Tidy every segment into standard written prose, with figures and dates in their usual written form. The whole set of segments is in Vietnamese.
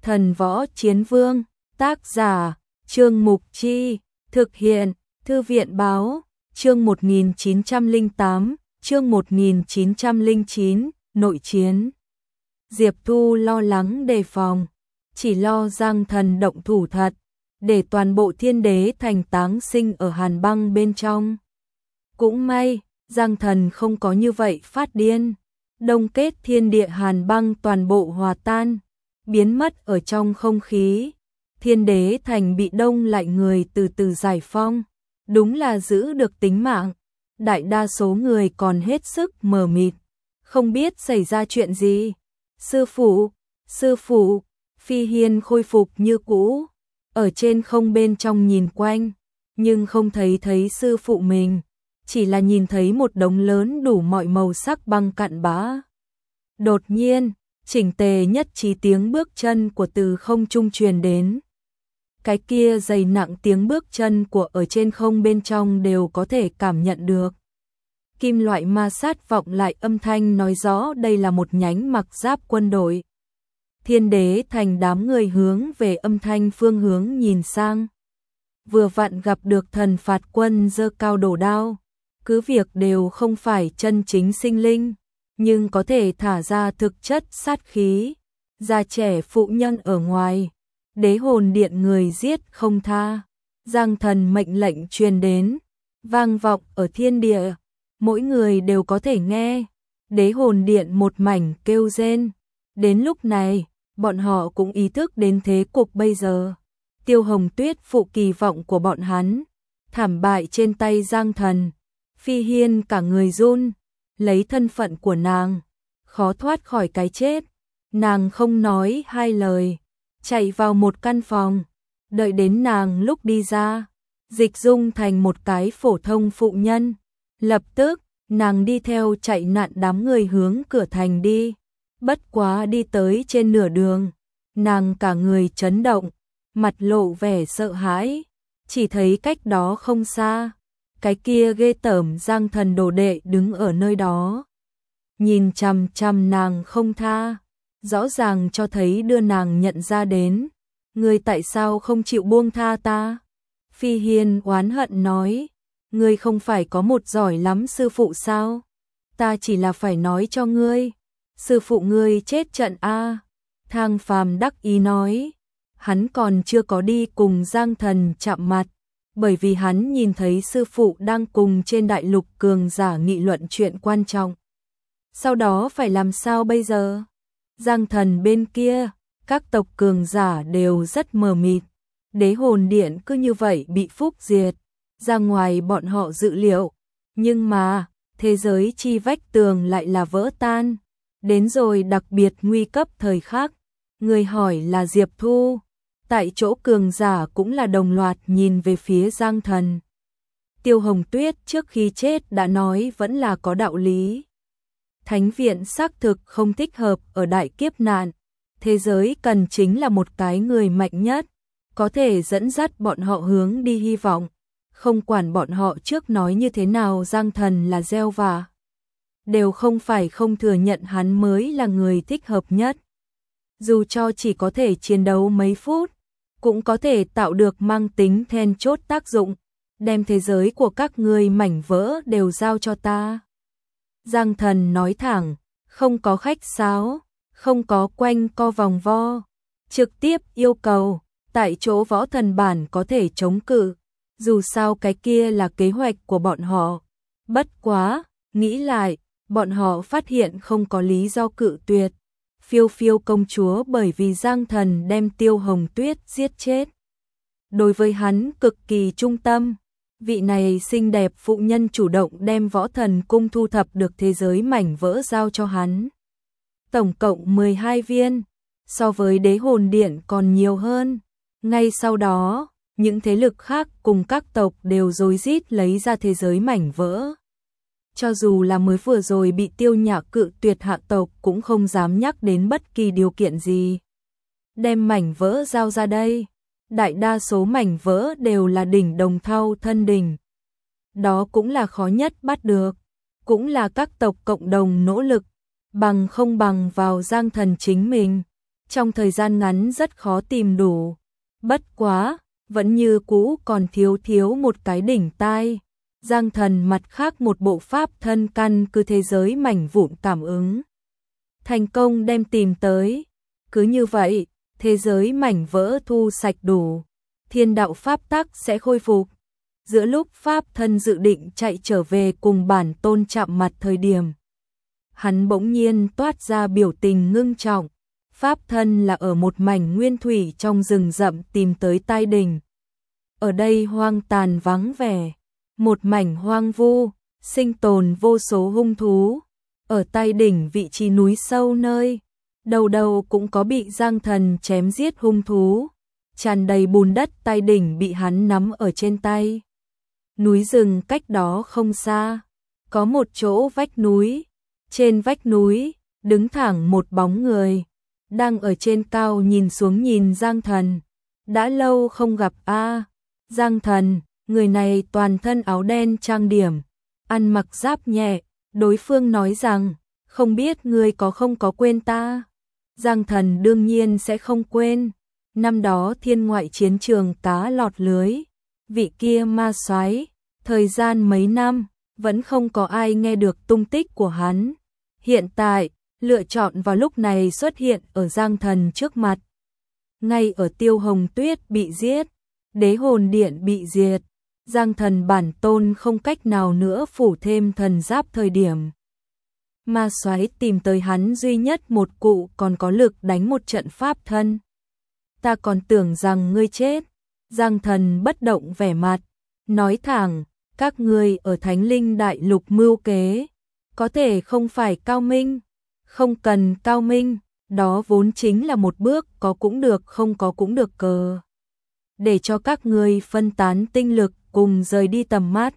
Thần Võ Chiến Vương, tác giả, Trương Mục Chi, thực hiện, Thư viện Báo, chương 1908, chương 1909, nội chiến. Diệp Thu lo lắng đề phòng, chỉ lo Giang Thần động thủ thật, để toàn bộ Thiên Đế Thành táng sinh ở hàn băng bên trong. Cũng may, Giang Thần không có như vậy phát điên, đông kết thiên địa hàn băng toàn bộ hòa tan, biến mất ở trong không khí. Thiên Đế Thành bị đông lại người từ từ giải phong, đúng là giữ được tính mạng. Đại đa số người còn hết sức mờ mịt, không biết xảy ra chuyện gì. Sư phụ, Phi Hiên khôi phục như cũ, ở trên không bên trong nhìn quanh, nhưng không thấy sư phụ mình, chỉ là nhìn thấy một đống lớn đủ mọi màu sắc băng cặn bã. Đột nhiên, chỉnh tề nhất trí tiếng bước chân của từ không trung truyền đến. Cái kia dày nặng tiếng bước chân của ở trên không bên trong đều có thể cảm nhận được. Kim loại ma sát vọng lại âm thanh nói rõ đây là một nhánh mặc giáp quân đội. Thiên Đế Thành đám người hướng về âm thanh phương hướng nhìn sang. Vừa vặn gặp được thần phạt quân giơ cao đổ đao. Cứ việc đều không phải chân chính sinh linh, nhưng có thể thả ra thực chất sát khí. Già trẻ phụ nhân ở ngoài, đế hồn điện người giết không tha. Giang Thần mệnh lệnh truyền đến, vang vọng ở thiên địa, mỗi người đều có thể nghe. Đế hồn điện một mảnh kêu rên. Đến lúc này, bọn họ cũng ý thức đến thế cục bây giờ. Tiêu Hồng Tuyết phụ kỳ vọng của bọn hắn, thảm bại trên tay Giang Thần. Phi Hiên cả người run, lấy thân phận của nàng, khó thoát khỏi cái chết. Nàng không nói hai lời, chạy vào một căn phòng, đợi đến nàng lúc đi ra, dịch dung thành một cái phổ thông phụ nhân. Lập tức, nàng đi theo chạy nạn đám người hướng cửa thành đi. Bất quá đi tới trên nửa đường, nàng cả người chấn động, mặt lộ vẻ sợ hãi, chỉ thấy cách đó không xa, cái kia ghê tởm Giang Thần đồ đệ đứng ở nơi đó, nhìn chằm chằm nàng không tha, rõ ràng cho thấy đưa nàng nhận ra đến. Ngươi tại sao không chịu buông tha ta? Phi Hiên oán hận nói, ngươi không phải có một giỏi lắm sư phụ sao? Ta chỉ là phải nói cho ngươi, sư phụ ngươi chết trận a. Thang Phàm đắc ý nói, hắn còn chưa có đi cùng Giang Thần chạm mặt, bởi vì hắn nhìn thấy sư phụ đang cùng trên đại lục cường giả nghị luận chuyện quan trọng. Sau đó phải làm sao bây giờ? Giang Thần bên kia, các tộc cường giả đều rất mờ mịt. Đế hồn điện cứ như vậy bị phúc diệt, ra ngoài bọn họ dự liệu. Nhưng mà, thế giới chi vách tường lại là vỡ tan. Đến rồi đặc biệt nguy cấp thời khắc, người hỏi là Diệp Thu. Tại chỗ cường giả cũng là đồng loạt nhìn về phía Giang Thần. Tiêu Hồng Tuyết trước khi chết đã nói vẫn là có đạo lý. Thánh viện xác thực không thích hợp ở đại kiếp nạn. Thế giới cần chính là một cái người mạnh nhất, có thể dẫn dắt bọn họ hướng đi hy vọng. Không quản bọn họ trước nói như thế nào Giang Thần là gieo vạ, đều không phải không thừa nhận hắn mới là người thích hợp nhất. Dù cho chỉ có thể chiến đấu mấy phút, cũng có thể tạo được mang tính then chốt tác dụng, đem thế giới của các ngươi mảnh vỡ đều giao cho ta. Giang Thần nói thẳng, không có khách sáo, không có quanh co vòng vo, trực tiếp yêu cầu, tại chỗ võ thần bản có thể chống cự, dù sao cái kia là kế hoạch của bọn họ. Bất quá, nghĩ lại, bọn họ phát hiện không có lý do cự tuyệt. Phiêu Phiêu công chúa bởi vì Giang Thần đem Tiêu Hồng Tuyết giết chết, đối với hắn cực kỳ trung tâm. Vị này xinh đẹp phụ nhân chủ động đem võ thần cung thu thập được thế giới mảnh vỡ giao cho hắn. Tổng cộng 12 viên, so với đế hồn điện còn nhiều hơn. Ngay sau đó, những thế lực khác cùng các tộc đều rối rít lấy ra thế giới mảnh vỡ. Cho dù là mới vừa rồi bị Tiêu Nhạc cự tuyệt hạ tộc cũng không dám nhắc đến bất kỳ điều kiện gì. Đem mảnh vỡ giao ra đây. Đại đa số mảnh vỡ đều là đỉnh đồng thau thân đỉnh. Đó cũng là khó nhất bắt được. Cũng là các tộc cộng đồng nỗ lực. Bằng không bằng vào Giang Thần chính mình. trong thời gian ngắn rất khó tìm đủ. Bất quá, vẫn như cũ còn thiếu một cái đỉnh tai. Giang Thần mặt khác một bộ pháp thân căn cứ thế giới mảnh vụn cảm ứng. Thành công đem tìm tới. Cứ như vậy, thế giới mảnh vỡ thu sạch đủ. Thiên đạo pháp tắc sẽ khôi phục. Giữa lúc pháp thân dự định chạy trở về cùng bản tôn chạm mặt thời điểm, hắn bỗng nhiên toát ra biểu tình ngưng trọng. Pháp thân là ở một mảnh nguyên thủy trong rừng rậm tìm tới tai đỉnh. Ở đây hoang tàn vắng vẻ, một mảnh hoang vu, sinh tồn vô số hung thú. Ở tai đỉnh vị trí núi sâu nơi, đầu đầu cũng có bị Giang Thần chém giết hung thú. Tràn đầy bùn đất tai đỉnh bị hắn nắm ở trên tay. Núi rừng cách đó không xa, có một chỗ vách núi. Trên vách núi, đứng thẳng một bóng người, đang ở trên cao nhìn xuống nhìn Giang Thần. Đã lâu không gặp a. Giang Thần, người này toàn thân áo đen trang điểm, ăn mặc giáp nhẹ, đối phương nói rằng, không biết ngươi có không có quên ta. Giang Thần đương nhiên sẽ không quên, năm đó thiên ngoại chiến trường cá lọt lưới, vị kia ma soái, thời gian mấy năm, vẫn không có ai nghe được tung tích của hắn. Hiện tại, lựa chọn vào lúc này xuất hiện ở Giang Thần trước mặt. Ngay ở Tiêu Hồng Tuyết bị giết, Đế Hồn Điện bị diệt, Giang Thần bản tôn không cách nào nữa phủ thêm thần giáp thời điểm. Ma soái tìm tới hắn duy nhất một cụ còn có lực đánh một trận pháp thân. Ta còn tưởng rằng ngươi chết. Giang Thần bất động vẻ mặt, nói thẳng, các ngươi ở Thánh Linh Đại Lục mưu kế, có thể không phải cao minh, không cần cao minh, đó vốn chính là một bước có cũng được không có cũng được cờ. Để cho các ngươi phân tán tinh lực cùng rời đi tầm mắt.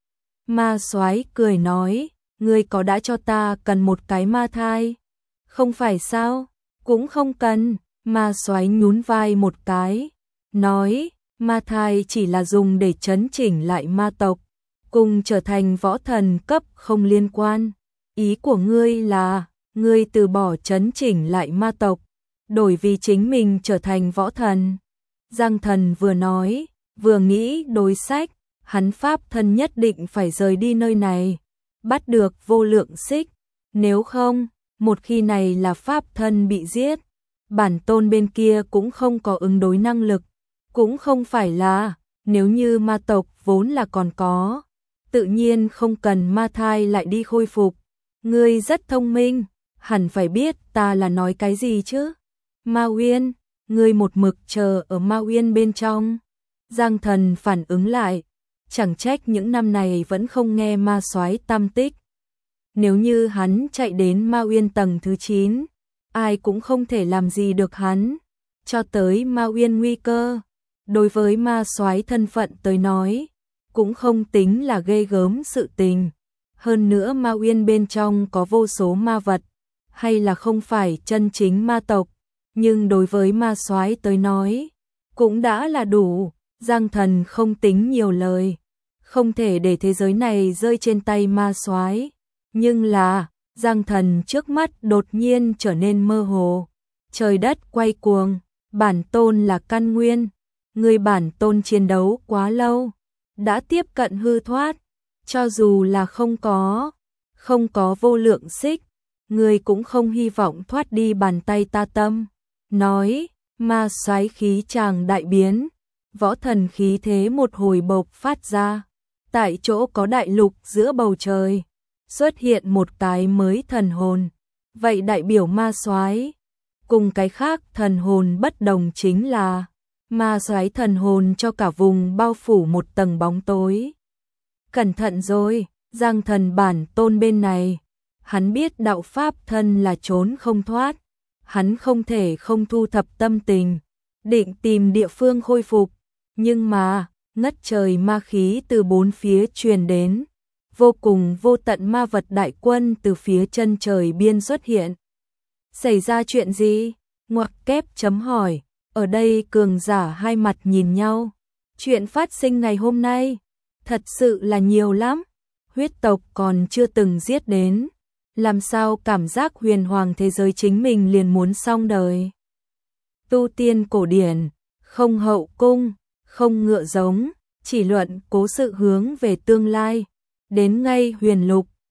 Ma soái cười nói, ngươi có đã cho ta cần một cái ma thai? Không phải sao? Cũng không cần. Ma soái nhún vai một cái, nói, ma thai chỉ là dùng để trấn chỉnh lại ma tộc, cùng trở thành võ thần cấp không liên quan. Ý của ngươi là, ngươi từ bỏ trấn chỉnh lại ma tộc, đổi vì chính mình trở thành võ thần. Giang Thần vừa nói, vừa nghĩ đối sách, hắn pháp thân nhất định phải rời đi nơi này, bắt được vô lượng xích, nếu không, một khi này là pháp thân bị giết, bản tôn bên kia cũng không có ứng đối năng lực, cũng không phải là, nếu như ma tộc vốn là còn có, tự nhiên không cần ma thai lại đi khôi phục. Ngươi rất thông minh, hẳn phải biết ta là nói cái gì chứ. Ma Uyên, ngươi một mực chờ ở Ma Uyên bên trong. Giang Thần phản ứng lại, chẳng trách những năm này vẫn không nghe ma soái tam tích. Nếu như hắn chạy đến Ma Uyên tầng thứ 9, ai cũng không thể làm gì được hắn, cho tới Ma Uyên nguy cơ. Đối với ma soái thân phận tới nói, cũng không tính là ghê gớm sự tình. Hơn nữa Ma Uyên bên trong có vô số ma vật, hay là không phải chân chính ma tộc, nhưng đối với ma soái tới nói, cũng đã là đủ. Giang Thần không tính nhiều lời, không thể để thế giới này rơi trên tay ma soái. Nhưng là, Giang Thần trước mắt đột nhiên trở nên mơ hồ. Trời đất quay cuồng, bản tôn là căn nguyên. Người bản tôn chiến đấu quá lâu, đã tiếp cận hư thoát. Cho dù là không có vô lượng xích, người cũng không hy vọng thoát đi bàn tay ta tâm. Nói, ma soái khí chàng đại biến, võ thần khí thế một hồi bộc phát ra. Tại chỗ có đại lục giữa bầu trời, xuất hiện một cái mới thần hồn. Vậy đại biểu ma soái. Cùng cái khác thần hồn bất đồng chính là ma soái thần hồn cho cả vùng bao phủ một tầng bóng tối. Cẩn thận rồi, Giang Thần bản tôn bên này, hắn biết đạo pháp thân là trốn không thoát, hắn không thể không thu thập tâm tình, định tìm địa phương khôi phục, nhưng mà, ngất trời ma khí từ bốn phía truyền đến, vô cùng vô tận ma vật đại quân từ phía chân trời biên xuất hiện. Xảy ra chuyện gì? Ngoặc kép chấm hỏi, ở đây cường giả hai mặt nhìn nhau. Chuyện phát sinh ngày hôm nay, thật sự là nhiều lắm, huyết tộc còn chưa từng giết đến. Làm sao cảm giác huyền hoàng thế giới chính mình liền muốn xong đời. tu tiên cổ điển, không hậu cung, không ngựa giống, chỉ luận cố sự hướng về tương lai. Đến ngay huyền lục,